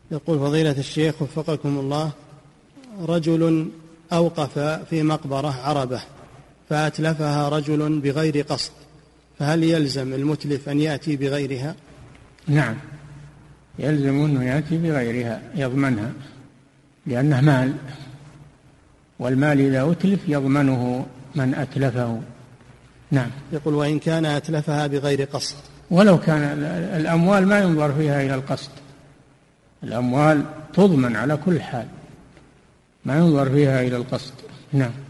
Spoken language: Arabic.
يقول فضيلة الشيخ وفقكم الله، رجل أوقف في مقبرة عربة فأتلفها رجل بغير قصد، فهل يلزم المتلف أن يأتي بغيرها؟ نعم، يلزم أنه يأتي بغيرها يضمنها، لأنه مال، والمال إذا أتلف يضمنه من أتلفه. نعم. يقول وإن كان أتلفها بغير قصد، ولو كان الأموال ما ينظر فيها إلى القصد، الأموال تضمن على كل حال، ما ينظر فيها إلى القصد. نعم.